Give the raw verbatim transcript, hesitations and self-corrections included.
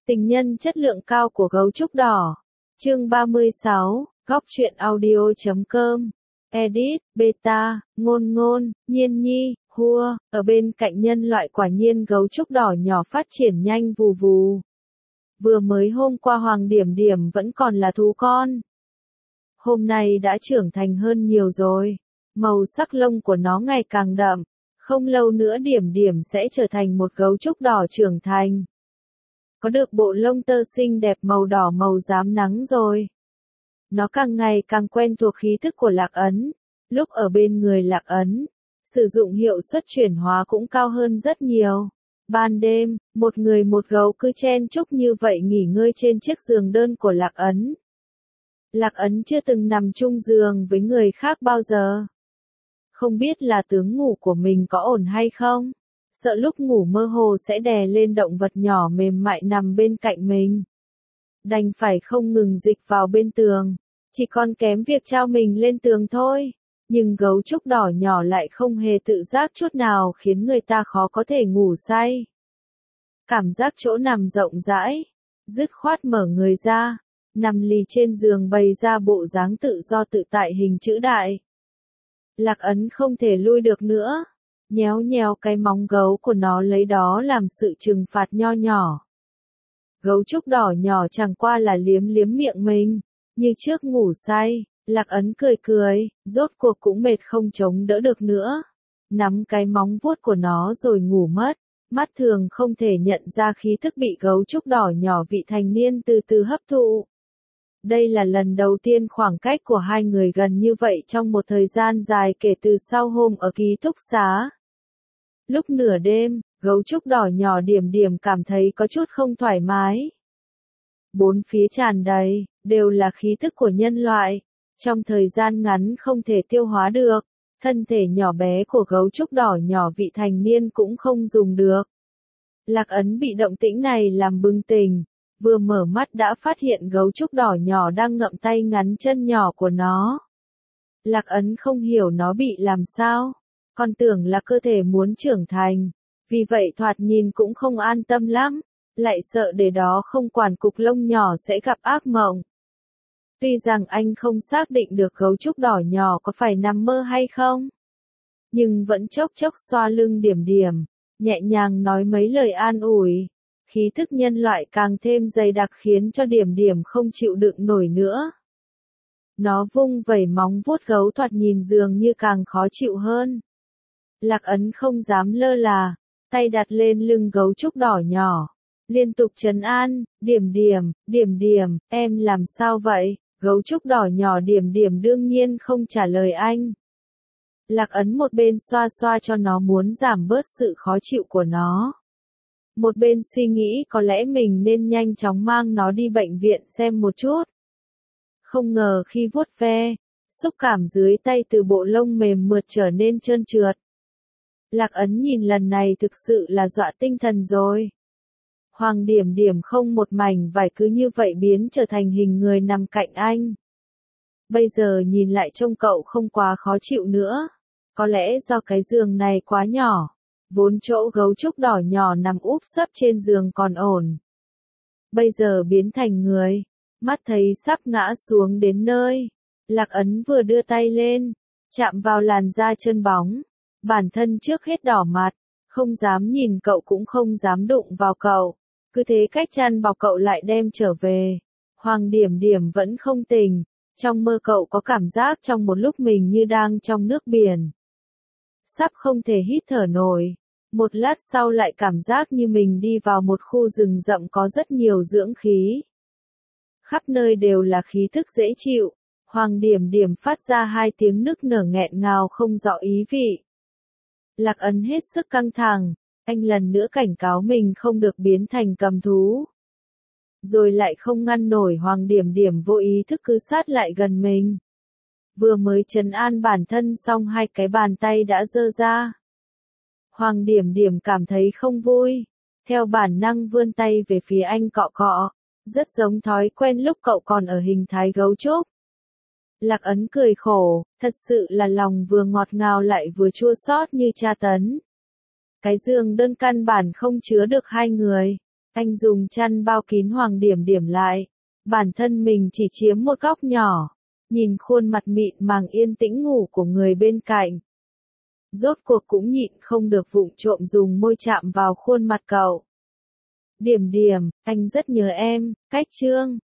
Tình nhân chất lượng cao của gấu trúc đỏ. Chương ba mươi sáu, góc truyện audio chấm com. Edit, beta, ngôn ngôn, nhiên nhi, hua, ở bên cạnh nhân loại quả nhiên gấu trúc đỏ nhỏ phát triển nhanh vù vù. Vừa mới hôm qua Hoàng Điểm Điểm vẫn còn là thú con. Hôm nay đã trưởng thành hơn nhiều rồi. Màu sắc lông của nó ngày càng đậm. Không lâu nữa Điểm Điểm sẽ trở thành một gấu trúc đỏ trưởng thành. Có được bộ lông tơ xinh đẹp màu đỏ màu rám nắng rồi. Nó càng ngày càng quen thuộc khí thức của Lạc Ấn. Lúc ở bên người Lạc Ấn, sử dụng hiệu suất chuyển hóa cũng cao hơn rất nhiều. Ban đêm, một người một gấu cứ chen chúc như vậy nghỉ ngơi trên chiếc giường đơn của Lạc Ấn. Lạc Ấn chưa từng nằm chung giường với người khác bao giờ. Không biết là tướng ngủ của mình có ổn hay không? Sợ lúc ngủ mơ hồ sẽ đè lên động vật nhỏ mềm mại nằm bên cạnh mình. Đành phải không ngừng dịch vào bên tường. Chỉ còn kém việc trao mình lên tường thôi. Nhưng gấu trúc đỏ nhỏ lại không hề tự giác chút nào khiến người ta khó có thể ngủ say. Cảm giác chỗ nằm rộng rãi. Dứt khoát mở người ra. Nằm lì trên giường bày ra bộ dáng tự do tự tại hình chữ đại. Lạc Ấn không thể lui được nữa. Nhéo nhéo cái móng gấu của nó lấy đó làm sự trừng phạt nho nhỏ. Gấu trúc đỏ nhỏ chẳng qua là liếm liếm miệng mình. Như trước ngủ say, Lạc Ấn cười cười, rốt cuộc cũng mệt không chống đỡ được nữa. Nắm cái móng vuốt của nó rồi ngủ mất. Mắt thường không thể nhận ra khí thức bị gấu trúc đỏ nhỏ vị thành niên từ từ hấp thụ. Đây là lần đầu tiên khoảng cách của hai người gần như vậy trong một thời gian dài kể từ sau hôm ở ký túc xá. Lúc nửa đêm, gấu trúc đỏ nhỏ Điểm Điểm cảm thấy có chút không thoải mái. Bốn phía tràn đầy, đều là khí thức của nhân loại. Trong thời gian ngắn không thể tiêu hóa được, thân thể nhỏ bé của gấu trúc đỏ nhỏ vị thành niên cũng không dùng được. Lạc Ấn bị động tĩnh này làm bừng tỉnh, vừa mở mắt đã phát hiện gấu trúc đỏ nhỏ đang ngậm tay ngắn chân nhỏ của nó. Lạc Ấn không hiểu nó bị làm sao. Còn tưởng là cơ thể muốn trưởng thành, vì vậy thoạt nhìn cũng không an tâm lắm, lại sợ để đó không quản cục lông nhỏ sẽ gặp ác mộng. Tuy rằng anh không xác định được gấu trúc đỏ nhỏ có phải nằm mơ hay không, nhưng vẫn chốc chốc xoa lưng Điểm Điểm, nhẹ nhàng nói mấy lời an ủi. Khí thức nhân loại càng thêm dày đặc khiến cho Điểm Điểm không chịu đựng nổi nữa. Nó vung vẩy móng vuốt gấu thoạt nhìn dường như càng khó chịu hơn. Lạc Ấn không dám lơ là, tay đặt lên lưng gấu trúc đỏ nhỏ, liên tục trấn an, Điểm Điểm, Điểm Điểm, em làm sao vậy? Gấu trúc đỏ nhỏ Điểm Điểm đương nhiên không trả lời anh. Lạc Ấn một bên xoa xoa cho nó muốn giảm bớt sự khó chịu của nó. Một bên suy nghĩ có lẽ mình nên nhanh chóng mang nó đi bệnh viện xem một chút. Không ngờ khi vuốt ve, xúc cảm dưới tay từ bộ lông mềm mượt trở nên trơn trượt. Lạc Ấn nhìn lần này thực sự là dọa tinh thần rồi. Hoàng Điểm Điểm không một mảnh vải cứ như vậy biến trở thành hình người nằm cạnh anh. Bây giờ nhìn lại trông cậu không quá khó chịu nữa. Có lẽ do cái giường này quá nhỏ. Vốn chỗ gấu trúc đỏ nhỏ nằm úp sấp trên giường còn ổn. Bây giờ biến thành người. Mắt thấy sắp ngã xuống đến nơi. Lạc Ấn vừa đưa tay lên. Chạm vào làn da chân bóng. Bản thân trước hết đỏ mặt. Không dám nhìn cậu cũng không dám đụng vào cậu. Cứ thế cách chăn bọc cậu lại đem trở về. Hoàng Điểm Điểm vẫn không tỉnh. Trong mơ cậu có cảm giác trong một lúc mình như đang trong nước biển. Sắp không thể hít thở nổi. Một lát sau lại cảm giác như mình đi vào một khu rừng rậm có rất nhiều dưỡng khí. Khắp nơi đều là khí thức dễ chịu. Hoàng Điểm Điểm phát ra hai tiếng nức nở nghẹn ngào không rõ ý vị. Lạc Ấn hết sức căng thẳng. Anh lần nữa cảnh cáo mình không được biến thành cầm thú. Rồi lại không ngăn nổi Hoàng Điểm Điểm vô ý thức cứ sát lại gần mình. Vừa mới trấn an bản thân xong hai cái bàn tay đã giơ ra. Hoàng Điểm Điểm cảm thấy không vui. Theo bản năng vươn tay về phía anh cọ cọ. Rất giống thói quen lúc cậu còn ở hình thái gấu trúc. Lạc Ấn cười khổ, thật sự là lòng vừa ngọt ngào lại vừa chua xót như tra tấn. Cái giường đơn căn bản không chứa được hai người. Anh dùng chăn bao kín Hoàng Điểm Điểm lại. Bản thân mình chỉ chiếm một góc nhỏ. Nhìn khuôn mặt mịn màng yên tĩnh ngủ của người bên cạnh. Rốt cuộc cũng nhịn không được vụng trộm dùng môi chạm vào khuôn mặt cậu. Điểm Điểm, anh rất nhớ em, cách chương.